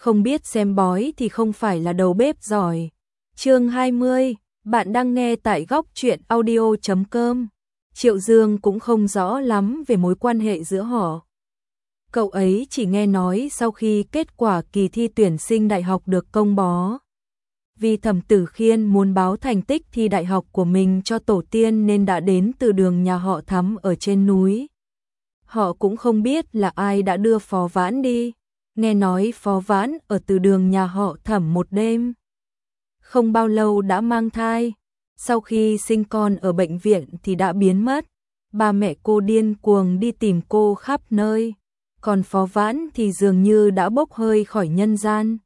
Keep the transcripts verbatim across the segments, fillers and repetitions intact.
không biết xem bói thì không phải là đầu bếp giỏi. Chương hai mươi, bạn đang nghe tại góc truyện audio chấm com. Triệu Dương cũng không rõ lắm về mối quan hệ giữa họ. Cậu ấy chỉ nghe nói sau khi kết quả kỳ thi tuyển sinh đại học được công bố, vì Thẩm Tử Khiên muốn báo thành tích thi đại học của mình cho tổ tiên nên đã đến từ đường nhà họ Thắm ở trên núi. Họ cũng không biết là ai đã đưa Phó Vãn đi. Nghe nói Phó Vãn ở từ đường nhà họ Thẩm một đêm. Không bao lâu đã mang thai. Sau khi sinh con ở bệnh viện thì đã biến mất. Ba mẹ cô điên cuồng đi tìm cô khắp nơi. Còn Phó Vãn thì dường như đã bốc hơi khỏi nhân gian.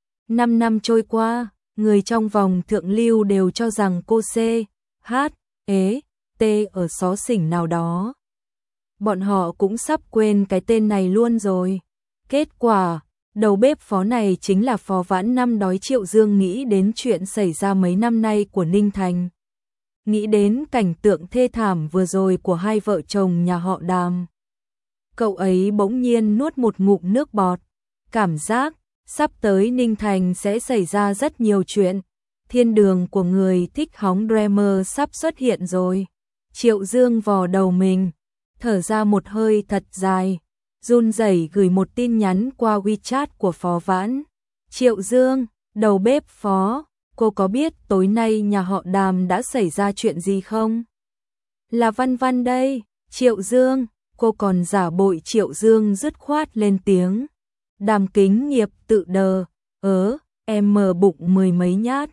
Năm năm trôi qua, người trong vòng thượng lưu đều cho rằng cô C, H, E, T ở xó xỉnh nào đó. Bọn họ cũng sắp quên cái tên này luôn rồi. Kết quả, đầu bếp Phó này chính là Phó Vãn năm đó. Triệu Dương nghĩ đến chuyện xảy ra mấy năm nay của Ninh Thành. Nghĩ đến cảnh tượng thê thảm vừa rồi của hai vợ chồng nhà họ Đàm. Cậu ấy bỗng nhiên nuốt một ngụm nước bọt. Cảm giác, sắp tới Ninh Thành sẽ xảy ra rất nhiều chuyện. Thiên đường của người thích hóng drama sắp xuất hiện rồi. Triệu Dương vò đầu mình, thở ra một hơi thật dài, run rẩy gửi một tin nhắn qua WeChat của Phó Vãn. Triệu Dương, đầu bếp Phó, cô có biết tối nay nhà họ Đàm đã xảy ra chuyện gì không? Là Văn Văn đây. Triệu Dương, cô còn giả bội. Triệu Dương dứt khoát lên tiếng. Đàm Kính Nghiệp tự đờ, ớ, em mở bụng mười mấy nhát.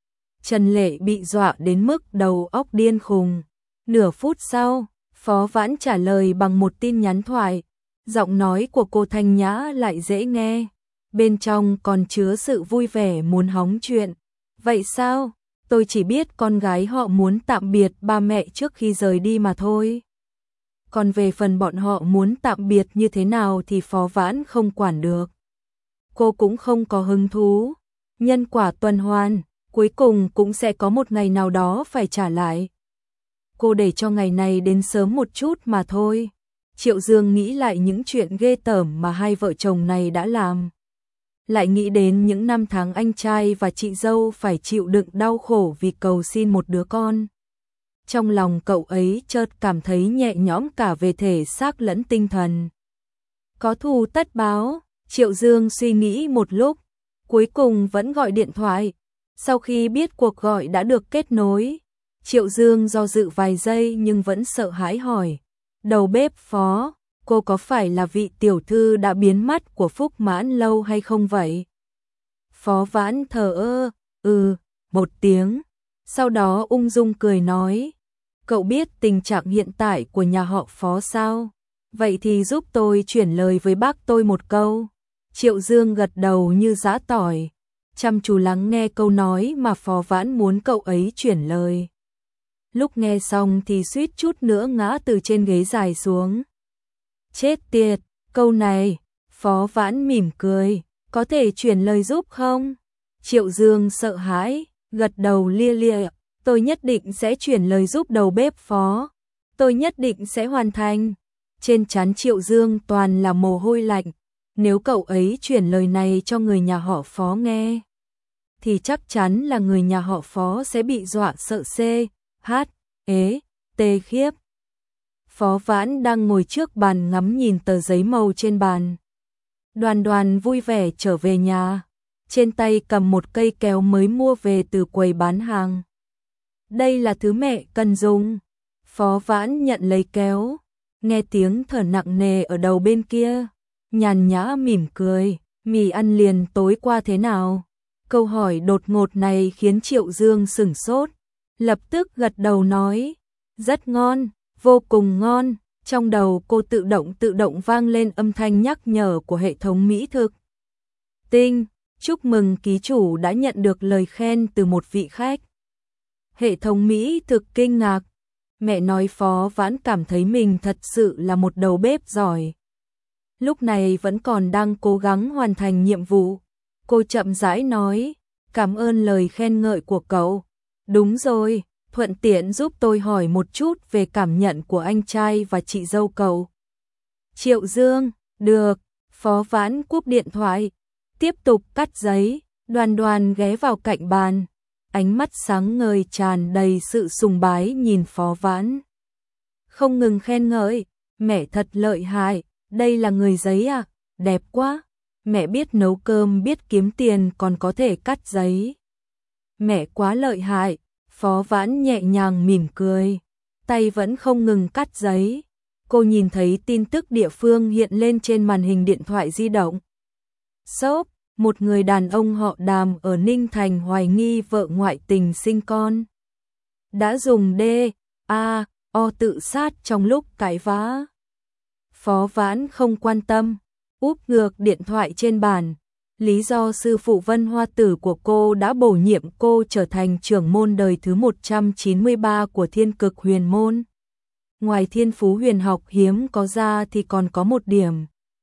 Trần Lệ bị dọa đến mức đầu óc điên khùng. Nửa phút sau, Phó Vãn trả lời bằng một tin nhắn thoại. Giọng nói của cô thanh nhã lại dễ nghe, bên trong còn chứa sự vui vẻ muốn hóng chuyện. Vậy sao? Tôi chỉ biết con gái họ muốn tạm biệt ba mẹ trước khi rời đi mà thôi. Còn về phần bọn họ muốn tạm biệt như thế nào thì Phó Vãn không quản được. Cô cũng không có hứng thú. Nhân quả tuần hoàn, cuối cùng cũng sẽ có một ngày nào đó phải trả lại. Cô để cho ngày này đến sớm một chút mà thôi. Triệu Dương nghĩ lại những chuyện ghê tởm mà hai vợ chồng này đã làm. Lại nghĩ đến những năm tháng anh trai và chị dâu phải chịu đựng đau khổ vì cầu xin một đứa con. Trong lòng cậu ấy chợt cảm thấy nhẹ nhõm cả về thể xác lẫn tinh thần. Có thù tất báo, Triệu Dương suy nghĩ một lúc, cuối cùng vẫn gọi điện thoại. Sau khi biết cuộc gọi đã được kết nối, Triệu Dương do dự vài giây nhưng vẫn sợ hãi hỏi. Đầu bếp Phó, cô có phải là vị tiểu thư đã biến mất của Phúc Mãn Lâu hay không vậy? Phó Vãn thờ ơ, ừ, một tiếng. Sau đó ung dung cười nói. Cậu biết tình trạng hiện tại của nhà họ Phó sao? Vậy thì giúp tôi chuyển lời với bác tôi một câu. Triệu Dương gật đầu như giã tỏi, chăm chú lắng nghe câu nói mà Phó Vãn muốn cậu ấy chuyển lời. Lúc nghe xong thì suýt chút nữa ngã từ trên ghế dài xuống. Chết tiệt, câu này, Phó Vãn mỉm cười, có thể chuyển lời giúp không? Triệu Dương sợ hãi, gật đầu lia lia, tôi nhất định sẽ chuyển lời giúp đầu bếp Phó. Tôi nhất định sẽ hoàn thành. Trên trán Triệu Dương toàn là mồ hôi lạnh, nếu cậu ấy chuyển lời này cho người nhà họ Phó nghe, thì chắc chắn là người nhà họ Phó sẽ bị dọa sợ C, H, E, T khiếp. Phó Vãn đang ngồi trước bàn ngắm nhìn tờ giấy màu trên bàn. Đoàn Đoàn vui vẻ trở về nhà, trên tay cầm một cây kéo mới mua về từ quầy bán hàng. Đây là thứ mẹ cần dùng. Phó Vãn nhận lấy kéo, nghe tiếng thở nặng nề ở đầu bên kia, nhàn nhã mỉm cười. Mì ăn liền tối qua thế nào? Câu hỏi đột ngột này khiến Triệu Dương sửng sốt, lập tức gật đầu nói, rất ngon, vô cùng ngon. Trong đầu cô tự động tự động vang lên âm thanh nhắc nhở của hệ thống mỹ thực. Tinh, chúc mừng ký chủ đã nhận được lời khen từ một vị khách. Hệ thống mỹ thực kinh ngạc. Mẹ nói. Phó Vãn cảm thấy mình thật sự là một đầu bếp giỏi. Lúc này vẫn còn đang cố gắng hoàn thành nhiệm vụ. Cô chậm rãi nói, cảm ơn lời khen ngợi của cậu. Đúng rồi, thuận tiện giúp tôi hỏi một chút về cảm nhận của anh trai và chị dâu cậu. Triệu Dương, được. Phó Vãn cúp điện thoại. tiếp tục cắt giấy. Đoan Đoan ghé vào cạnh bàn, ánh mắt sáng ngời tràn đầy sự sùng bái nhìn Phó Vãn. Không ngừng khen ngợi, mẹ thật lợi hại, đây là người giấy à, đẹp quá, mẹ biết nấu cơm biết kiếm tiền còn có thể cắt giấy. Mẹ quá lợi hại, Phó Vãn nhẹ nhàng mỉm cười, tay vẫn không ngừng cắt giấy. Cô nhìn thấy tin tức địa phương hiện lên trên màn hình điện thoại di động. Sốp, một người đàn ông họ Đàm ở Ninh Thành hoài nghi vợ ngoại tình sinh con. Đã dùng D A O tự sát trong lúc cãi vã. Phó Vãn không quan tâm, úp ngược điện thoại trên bàn. Lý do sư phụ Vân Hoa Tử của cô đã bổ nhiệm cô trở thành trưởng môn đời thứ một trăm chín mươi ba của Thiên Cực Huyền Môn. Ngoài thiên phú huyền học hiếm có ra thì còn có một điểm.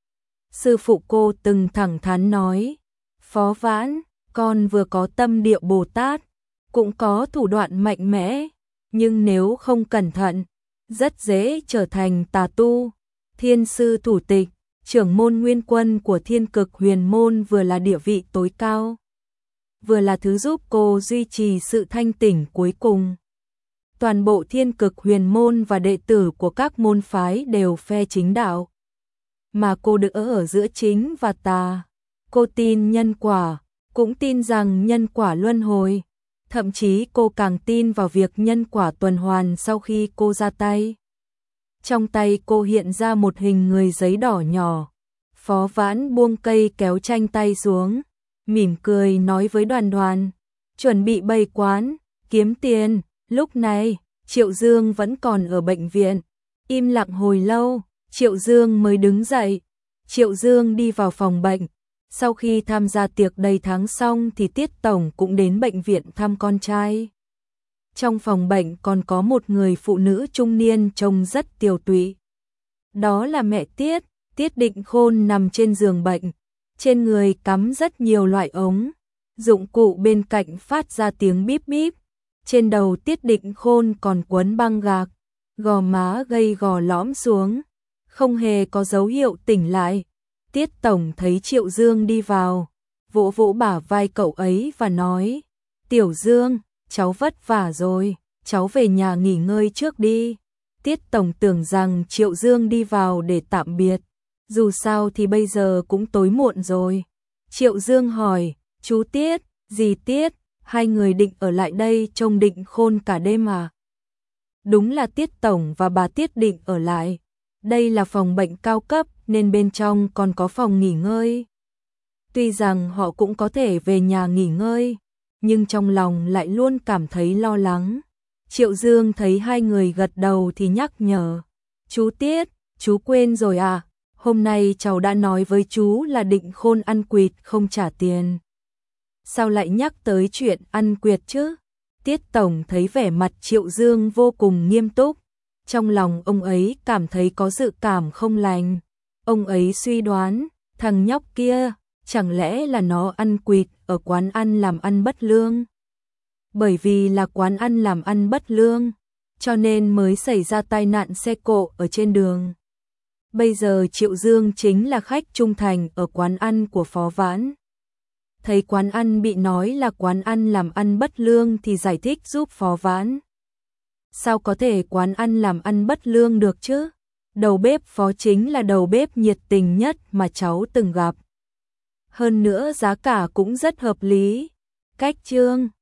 Sư phụ cô từng thẳng thắn nói, Phó Vãn, con vừa có tâm địa Bồ Tát, cũng có thủ đoạn mạnh mẽ, nhưng nếu không cẩn thận, rất dễ trở thành tà tu. Thiên sư thủ tịch, trưởng môn nguyên quân của Thiên Cực Huyền Môn vừa là địa vị tối cao, vừa là thứ giúp cô duy trì sự thanh tỉnh cuối cùng. Toàn bộ Thiên Cực Huyền Môn và đệ tử của các môn phái đều phe chính đạo, mà cô đỡ ở giữa chính và tà. Cô tin nhân quả, cũng tin rằng nhân quả luân hồi, thậm chí cô càng tin vào việc nhân quả tuần hoàn sau khi cô ra tay. Trong tay cô hiện ra một hình người giấy đỏ nhỏ. Phó Vãn buông cây kéo tranh tay xuống, mỉm cười nói với Đoàn Đoàn, chuẩn bị bày quán, kiếm tiền. Lúc này, Triệu Dương vẫn còn ở bệnh viện, im lặng hồi lâu, Triệu Dương mới đứng dậy. Triệu Dương đi vào phòng bệnh, sau khi tham gia tiệc đầy tháng xong thì Tiết Tổng cũng đến bệnh viện thăm con trai. Trong phòng bệnh còn có một người phụ nữ trung niên trông rất tiều tụy. Đó là mẹ Tiết, Tiết Định Khôn nằm trên giường bệnh, trên người cắm rất nhiều loại ống, dụng cụ bên cạnh phát ra tiếng bíp bíp. Trên đầu Tiết Định Khôn còn quấn băng gạc, gò má gầy gò lõm xuống, không hề có dấu hiệu tỉnh lại. Tiết Tổng thấy Triệu Dương đi vào, vỗ vỗ bả vai cậu ấy và nói, Tiểu Dương, cháu vất vả rồi, cháu về nhà nghỉ ngơi trước đi. Tiết Tổng tưởng rằng Triệu Dương đi vào để tạm biệt, dù sao thì bây giờ cũng tối muộn rồi. Triệu Dương hỏi, chú Tiết, dì Tiết, hai người định ở lại đây trông Định Khôn cả đêm à? Đúng là Tiết Tổng và bà Tiết định ở lại. Đây là phòng bệnh cao cấp nên bên trong còn có phòng nghỉ ngơi. Tuy rằng họ cũng có thể về nhà nghỉ ngơi, nhưng trong lòng lại luôn cảm thấy lo lắng. Triệu Dương thấy hai người gật đầu thì nhắc nhở, chú Tiết, chú quên rồi à? Hôm nay cháu đã nói với chú là Định Khôn ăn quỵt không trả tiền. Sao lại nhắc tới chuyện ăn quỵt chứ? Tiết Tổng thấy vẻ mặt Triệu Dương vô cùng nghiêm túc. Trong lòng ông ấy cảm thấy có dự cảm không lành. Ông ấy suy đoán, thằng nhóc kia, chẳng lẽ là nó ăn quỵt ở quán ăn làm ăn bất lương? Bởi vì là quán ăn làm ăn bất lương, cho nên mới xảy ra tai nạn xe cộ ở trên đường. Bây giờ Triệu Dương chính là khách trung thành ở quán ăn của Phó Vãn. Thấy quán ăn bị nói là quán ăn làm ăn bất lương thì giải thích giúp Phó Vãn. Sao có thể quán ăn làm ăn bất lương được chứ? Đầu bếp Phó chính là đầu bếp nhiệt tình nhất mà cháu từng gặp. Hơn nữa giá cả cũng rất hợp lý. Cách Trương